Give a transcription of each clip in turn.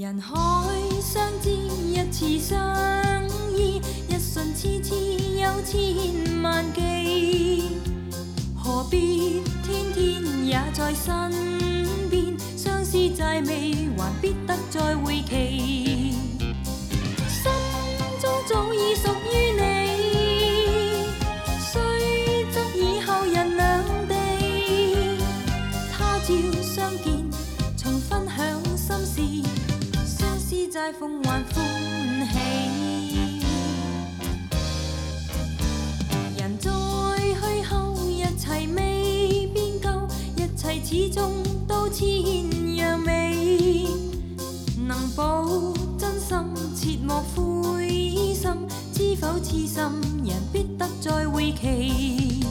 人海相知一次相依，一瞬痴痴有千万计。何必天天也在身边，相思债尾还必得再会期。心中早已属于你，虽则以後人兩地。他朝相見，重分享心事，相思債奉還歡喜。人在去後，一切未變舊，一切始終都千樣美。能保真心，切莫灰心，知否痴心人必得再會期。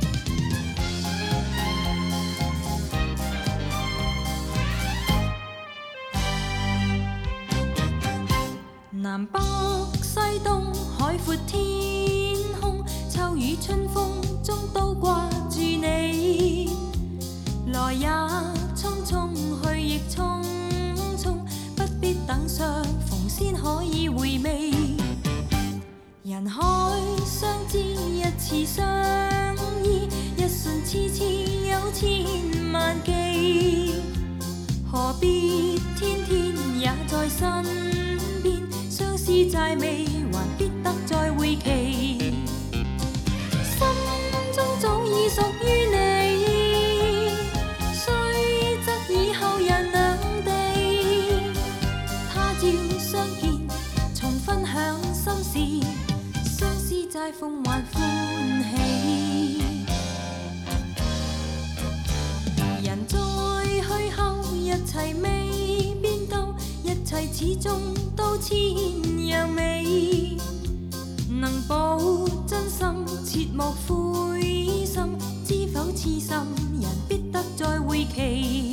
南北西東，海闊天空，秋雨春風中都掛住你。來也匆匆，去亦匆匆，不必等相逢先可以回味。人海相知一次相依，一瞬痴痴有千萬計。何必天天也在身邊，相思債尾還必得再會期。心中早已屬於你，雖則以後人兩地。他朝相見，重分享心事，相思債奉還歡喜。人在去後，一切未變舊，一切始終都千樣美。能保真心，切莫灰心，知否痴心人必得再會期。